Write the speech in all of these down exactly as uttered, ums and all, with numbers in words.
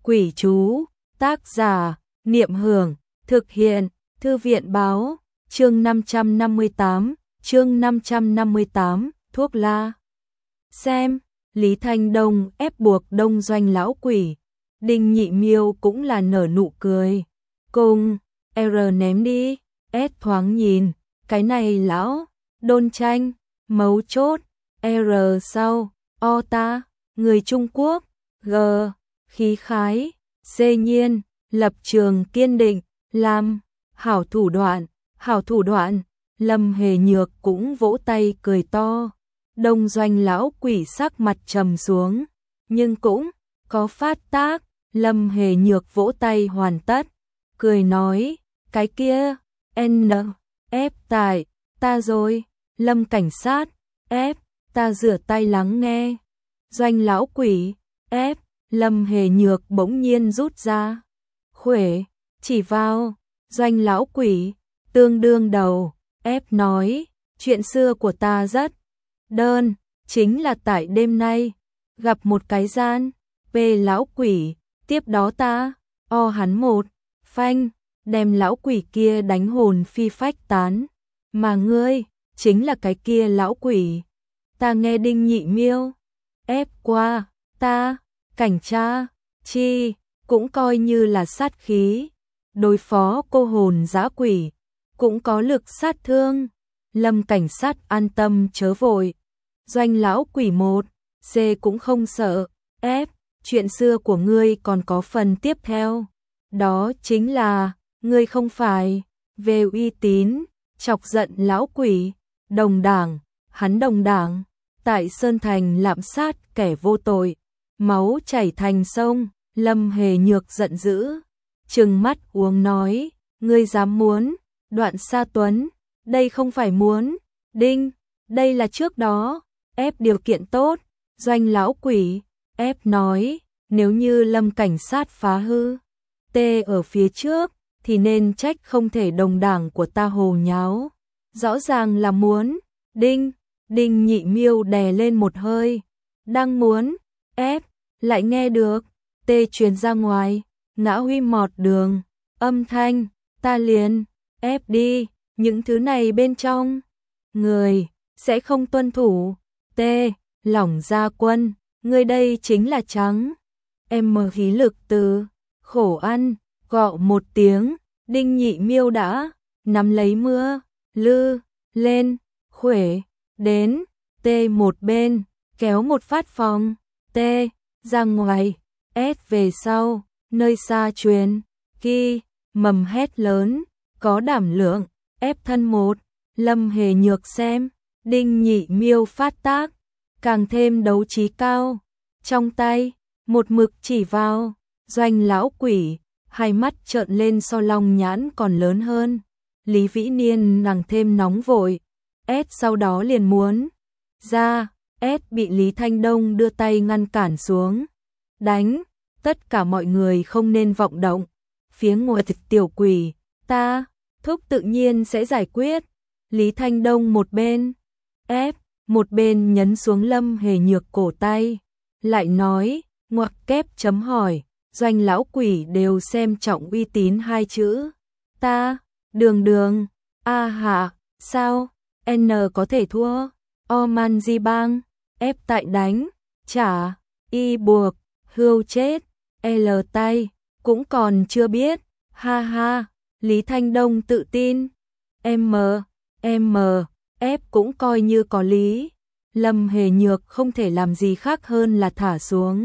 Quỷ chú, tác giả, Niệm Hưởng, thực hiện, Thư viện báo, chương năm trăm năm mươi tám, chương năm trăm năm mươi tám, thuốc la. Xem, Lý Thanh Đông ép buộc đông doanh lão quỷ, Đinh Nhị Miêu cũng là nở nụ cười. Cùng, R ném đi, S thoáng nhìn, cái này lão, đôn tranh, mấu chốt, R sau, O ta, người Trung Quốc, G, khí khái, C nhiên, lập trường kiên định, làm, hảo thủ đoạn, hảo thủ đoạn, Lâm Hề Nhược cũng vỗ tay cười to. Đông doanh lão quỷ sắc mặt trầm xuống, nhưng cũng có phát tác. Lâm Hề Nhược vỗ tay hoàn tất, cười nói, cái kia, N, F tại, ta rồi, Lâm cảnh sát, F, ta rửa tay lắng nghe. Doanh lão quỷ, F, Lâm Hề Nhược bỗng nhiên rút ra. Khuỷu, chỉ vào, doanh lão quỷ, tương đương đầu, F nói, chuyện xưa của ta rất đơn, chính là tại đêm nay, gặp một cái gian, P lão quỷ, tiếp đó ta, O hắn một, phanh, đem lão quỷ kia đánh hồn phi phách tán, mà ngươi, chính là cái kia lão quỷ. Ta nghe Đinh Nhị Miêu, ép qua, ta, cảnh tra, chi, cũng coi như là sát khí, đối phó cô hồn dã quỷ, cũng có lực sát thương. Lâm cảnh sát an tâm chớ vội. Doanh lão quỷ một, C cũng không sợ, F, chuyện xưa của ngươi còn có phần tiếp theo. Đó chính là, ngươi không phải, về uy tín, chọc giận lão quỷ, đồng đảng, hắn đồng đảng, tại Sơn Thành lạm sát kẻ vô tội, máu chảy thành sông. Lâm Hề Nhược giận dữ, trừng mắt uống nói, ngươi dám muốn, Đoạn Sa Tuấn, đây không phải muốn, Đinh, đây là trước đó, ép điều kiện tốt. Doanh lão quỷ, ép nói, nếu như Lâm cảnh sát phá hư, T ở phía trước, thì nên trách không thể đồng đảng của ta hồ nháo. Rõ ràng là muốn, Đinh, Đinh Nhị Miêu đè lên một hơi, đang muốn, ép, lại nghe được, T truyền ra ngoài, ngã huy mọt đường, âm thanh, ta liền, ép đi, những thứ này bên trong, người, sẽ không tuân thủ, T, lỏng ra quân, người đây chính là trắng, em mở khí lực từ, khổ ăn, gọ một tiếng, Đinh Nhị Miêu đã, nắm lấy mưa, lư, lên, khuỷu, đến, T một bên, kéo một phát phòng, T, ra ngoài, S về sau, nơi xa truyền, Ki, mầm hét lớn, có đảm lượng, ép thân một, Lâm Hề Nhược xem, Đinh Nhị Miêu phát tác, càng thêm đấu trí cao, trong tay, một mực chỉ vào, doanh lão quỷ, hai mắt trợn lên so long nhãn còn lớn hơn. Lý Vĩ Niên nàng thêm nóng vội, S sau đó liền muốn ra, S bị Lý Thanh Đông đưa tay ngăn cản xuống, đánh, tất cả mọi người không nên vọng động, phía ngoài tiểu quỷ, ta, thúc tự nhiên sẽ giải quyết. Lý Thanh Đông một bên, ép, một bên nhấn xuống Lâm Hề Nhược cổ tay, lại nói, ngoặc kép chấm hỏi, doanh lão quỷ đều xem trọng uy tín hai chữ, ta, đường đường, a hạ, sao, N có thể thua, Oman Di Bang, ép tại đánh, trả, y buộc, hưu chết, L tay, cũng còn chưa biết, ha ha, Lý Thanh Đông tự tin, M, M, F cũng coi như có lý, Lâm Hề Nhược không thể làm gì khác hơn là thả xuống.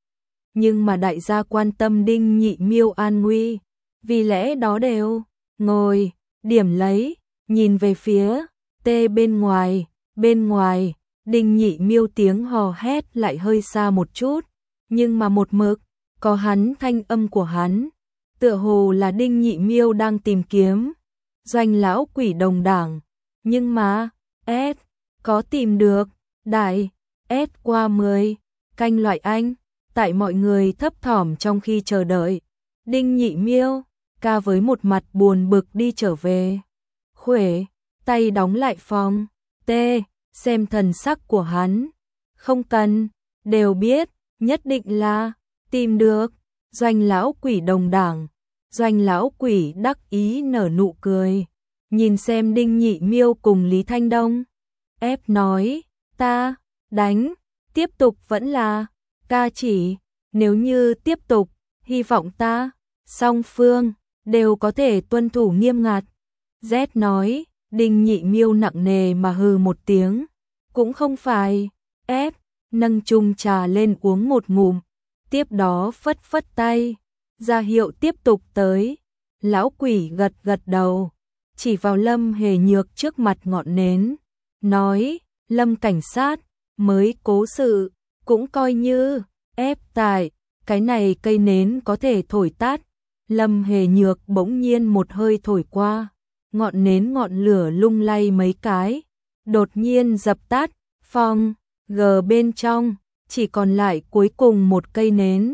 Nhưng mà đại gia quan tâm Đinh Nhị Miêu an nguy, vì lẽ đó đều, ngồi, điểm lấy, nhìn về phía, T bên ngoài, bên ngoài, Đinh Nhị Miêu tiếng hò hét lại hơi xa một chút, nhưng mà một mực, có hắn thanh âm của hắn, tựa hồ là Đinh Nhị Miêu đang tìm kiếm, doanh lão quỷ đồng đảng, nhưng mà, S, có tìm được, đại, S qua mười, canh loại anh, tại mọi người thấp thỏm trong khi chờ đợi, Đinh Nhị Miêu, ca với một mặt buồn bực đi trở về, khuỷu, tay đóng lại phòng, T, xem thần sắc của hắn, không cần, đều biết, nhất định là, tìm được, Doanh lão quỷ đồng đảng. Doanh lão quỷ đắc ý nở nụ cười, nhìn xem Đinh Nhị Miêu cùng Lý Thanh Đông. Ép nói, ta, đánh, tiếp tục vẫn là, ca chỉ, nếu như tiếp tục, hy vọng ta, song phương, đều có thể tuân thủ nghiêm ngặt. Z nói, Đinh Nhị Miêu nặng nề mà hừ một tiếng, cũng không phải, ép, nâng chung trà lên uống một ngụm, tiếp đó phất phất tay, ra hiệu tiếp tục tới. Lão quỷ gật gật đầu, chỉ vào Lâm Hề Nhược trước mặt ngọn nến, nói, Lâm cảnh sát, mới cố sự, cũng coi như, ép tại, cái này cây nến có thể thổi tắt. Lâm Hề Nhược bỗng nhiên một hơi thổi qua, ngọn nến ngọn lửa lung lay mấy cái, đột nhiên dập tắt, phong, gờ bên trong, chỉ còn lại cuối cùng một cây nến,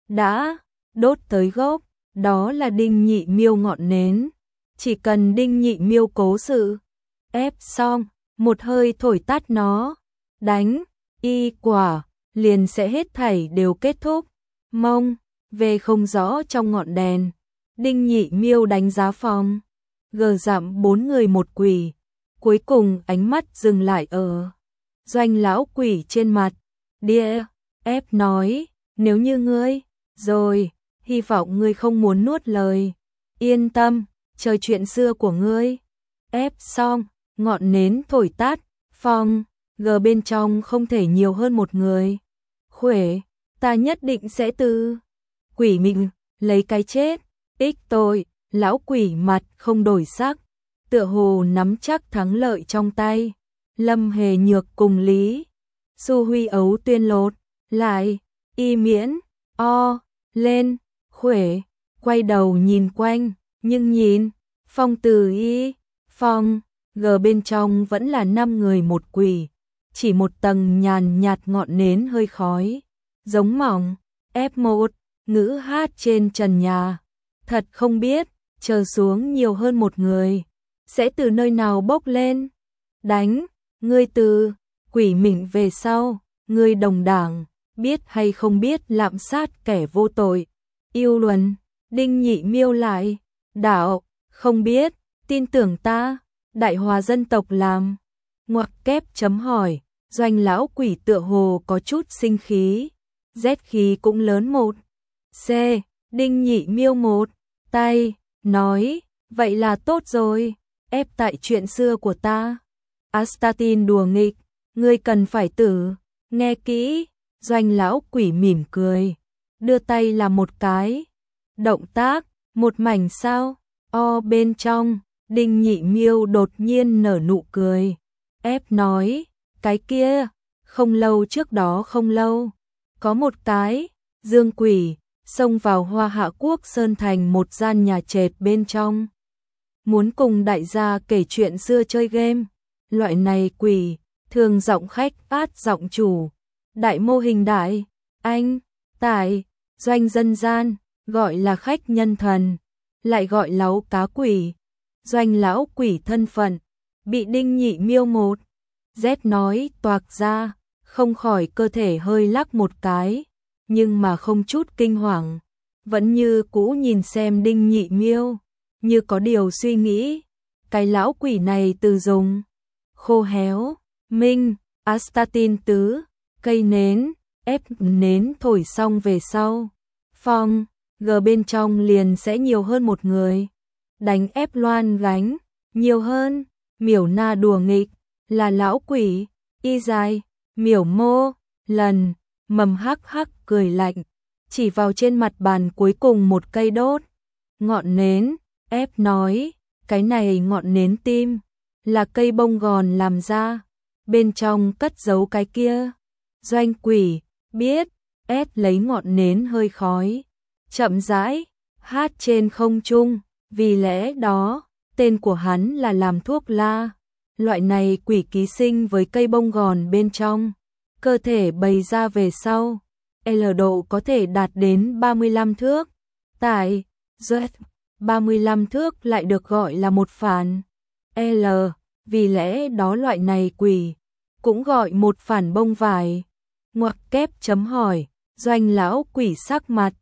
đã đốt tới gốc, đó là Đinh Nhị Miêu ngọn nến, chỉ cần Đinh Nhị Miêu cố sự, ép xong, một hơi thổi tắt nó, đánh, y quả, liền sẽ hết thảy đều kết thúc, mông, về không rõ trong ngọn đèn, Đinh Nhị Miêu đánh giá phòng, gờ dặm bốn người một quỷ, cuối cùng ánh mắt dừng lại ở Doanh lão quỷ trên mặt, đĩa, ép nói, nếu như ngươi, rồi, hy vọng ngươi không muốn nuốt lời, yên tâm, chờ chuyện xưa của ngươi, ép xong, ngọn nến thổi tắt, phong, gờ bên trong không thể nhiều hơn một người, khuể, ta nhất định sẽ từ quỷ mình, lấy cái chết, ích tôi, lão quỷ mặt không đổi sắc, tựa hồ nắm chắc thắng lợi trong tay. Lâm Hề Nhược cùng Lý Xu Huy ấu tuyên lột, lại, y miễn, o, lên, khuể, quay đầu nhìn quanh, nhưng nhìn, phong từ y, phong, gờ bên trong vẫn là năm người một quỷ, chỉ một tầng nhàn nhạt ngọn nến hơi khói, giống mỏng, ép một, ngữ hát trên trần nhà, thật không biết, chờ xuống nhiều hơn một người, sẽ từ nơi nào bốc lên, đánh, ngươi từ, quỷ mình về sau, ngươi đồng đảng, biết hay không biết lạm sát kẻ vô tội, yêu luân, Đinh Nhị Miêu lại, đạo, không biết, tin tưởng ta, đại hòa dân tộc làm, ngoặc kép chấm hỏi, Doanh lão quỷ tựa hồ có chút sinh khí, Z khí cũng lớn một, C, Đinh Nhị Miêu một, tay, nói, vậy là tốt rồi, ép tại chuyện xưa của ta. Astatin đùa nghịch, ngươi cần phải tử, nghe kỹ, Doanh lão quỷ mỉm cười, đưa tay làm một cái, động tác, một mảnh sao, o bên trong, Đinh Nhị Miêu đột nhiên nở nụ cười, ép nói, cái kia, không lâu trước đó không lâu, có một cái, dương quỷ, xông vào Hoa Hạ Quốc Sơn Thành một gian nhà trệt bên trong, muốn cùng đại gia kể chuyện xưa chơi game. Loại này quỷ, thường giọng khách át giọng chủ, đại mô hình đại, anh, tại, doanh dân gian, gọi là khách nhân thần, lại gọi láu cá quỷ, Doanh lão quỷ thân phận, bị Đinh Nhị Miêu một, Z nói toạc ra, không khỏi cơ thể hơi lắc một cái, nhưng mà không chút kinh hoàng, vẫn như cũ nhìn xem Đinh Nhị Miêu, như có điều suy nghĩ, cái lão quỷ này từ dùng khô héo, minh, astatin tứ, cây nến, ép nến thổi xong về sau, phong, gờ bên trong liền sẽ nhiều hơn một người, đánh ép loan gánh, nhiều hơn, miểu na đùa nghịch, là lão quỷ, y dài, miểu mô, lần, mầm hắc hắc cười lạnh, chỉ vào trên mặt bàn cuối cùng một cây đốt, ngọn nến, ép nói, cái này ngọn nến tim, là cây bông gòn làm ra, bên trong cất giấu cái kia. Doanh quỷ, biết, ép lấy ngọn nến hơi khói, chậm rãi, hát trên không trung, vì lẽ đó, tên của hắn là làm thuốc la. Loại này quỷ ký sinh với cây bông gòn bên trong, cơ thể bày ra về sau, L độ có thể đạt đến ba mươi lăm thước, tại Z ba mươi lăm thước lại được gọi là một phản L, vì lẽ đó loại này quỷ cũng gọi một phản bông vải. Ngoặc kép chấm hỏi, Doanh lão quỷ sắc mặt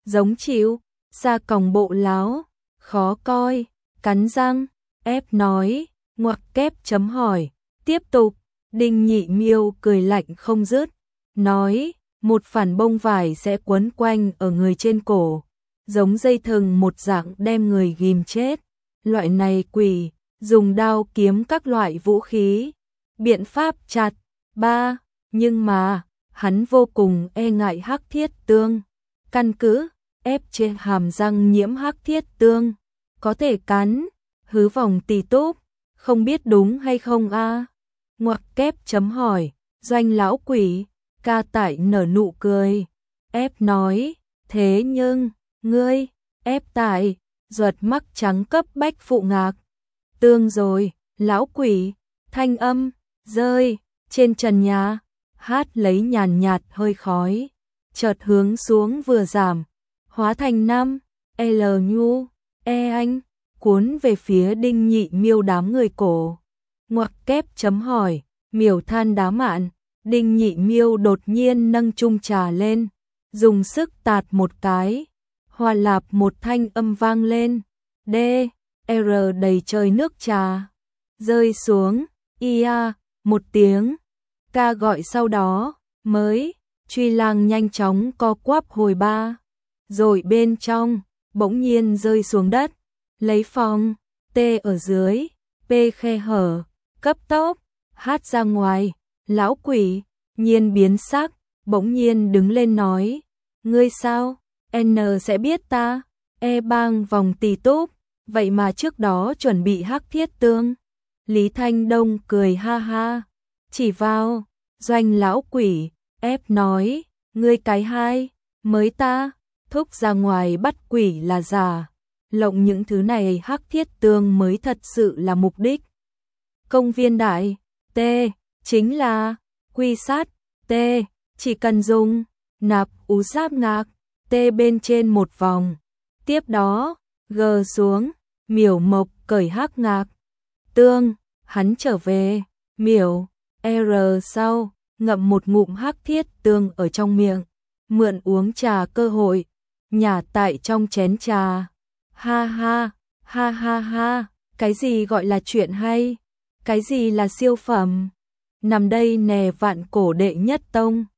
giống chịu, ra còng bộ láo, khó coi, cắn răng, ép nói, ngoặc kép chấm hỏi, tiếp tục, Đinh Nhị Miêu cười lạnh không dứt, nói, một phản bông vải sẽ quấn quanh ở người trên cổ, giống dây thừng một dạng đem người ghim chết, loại này quỷ, dùng đao kiếm các loại vũ khí, biện pháp chặt, ba, nhưng mà, hắn vô cùng e ngại hắc thiết tương, căn cứ, ép trên hàm răng nhiễm hắc thiết tương, có thể cắn, hứ vòng tì túp, không biết đúng hay không a? À? Ngoặc kép chấm hỏi, Doanh lão quỷ, ca tải nở nụ cười, ép nói, thế nhưng, ngươi, ép tải, ruột mắc trắng cấp bách phụ ngạc, tương rồi, lão quỷ, thanh âm, rơi, trên trần nhà, hát lấy nhàn nhạt hơi khói, chợt hướng xuống vừa giảm, hóa thành năm, L nhu, e anh, cuốn về phía Đinh Nhị Miêu đám người cổ. Ngoặc kép chấm hỏi, miểu than đá mạn, Đinh Nhị Miêu đột nhiên nâng chung trà lên, dùng sức tạt một cái, hòa lạp một thanh âm vang lên, D, R đầy trời nước trà, rơi xuống, ia, một tiếng, ca gọi sau đó, mới, truy lang nhanh chóng co quắp hồi ba, rồi bên trong, bỗng nhiên rơi xuống đất, lấy phòng, T ở dưới, P khe hở, cấp tốc, hát ra ngoài, lão quỷ, nhiên biến sắc, bỗng nhiên đứng lên nói, ngươi sao, N sẽ biết ta, E bang vòng tì túp, vậy mà trước đó chuẩn bị hắc thiết tương, Lý Thanh Đông cười ha ha, chỉ vào, Doanh lão quỷ, ép nói, ngươi cái hai, mới ta, thúc ra ngoài bắt quỷ là giả, lộng những thứ này hắc thiết tương mới thật sự là mục đích. Công viên đại, T, chính là, quy sát, T, chỉ cần dùng, nạp ú giáp ngạc, T bên trên một vòng, tiếp đó, G xuống, miểu mộc cởi hắc ngạc, tương, hắn trở về, miểu, R sau, ngậm một ngụm hắc thiết tương ở trong miệng, mượn uống trà cơ hội, nhả tại trong chén trà, ha ha, ha ha ha, cái gì gọi là chuyện hay, cái gì là siêu phẩm, nằm đây nè vạn cổ đệ nhất tông.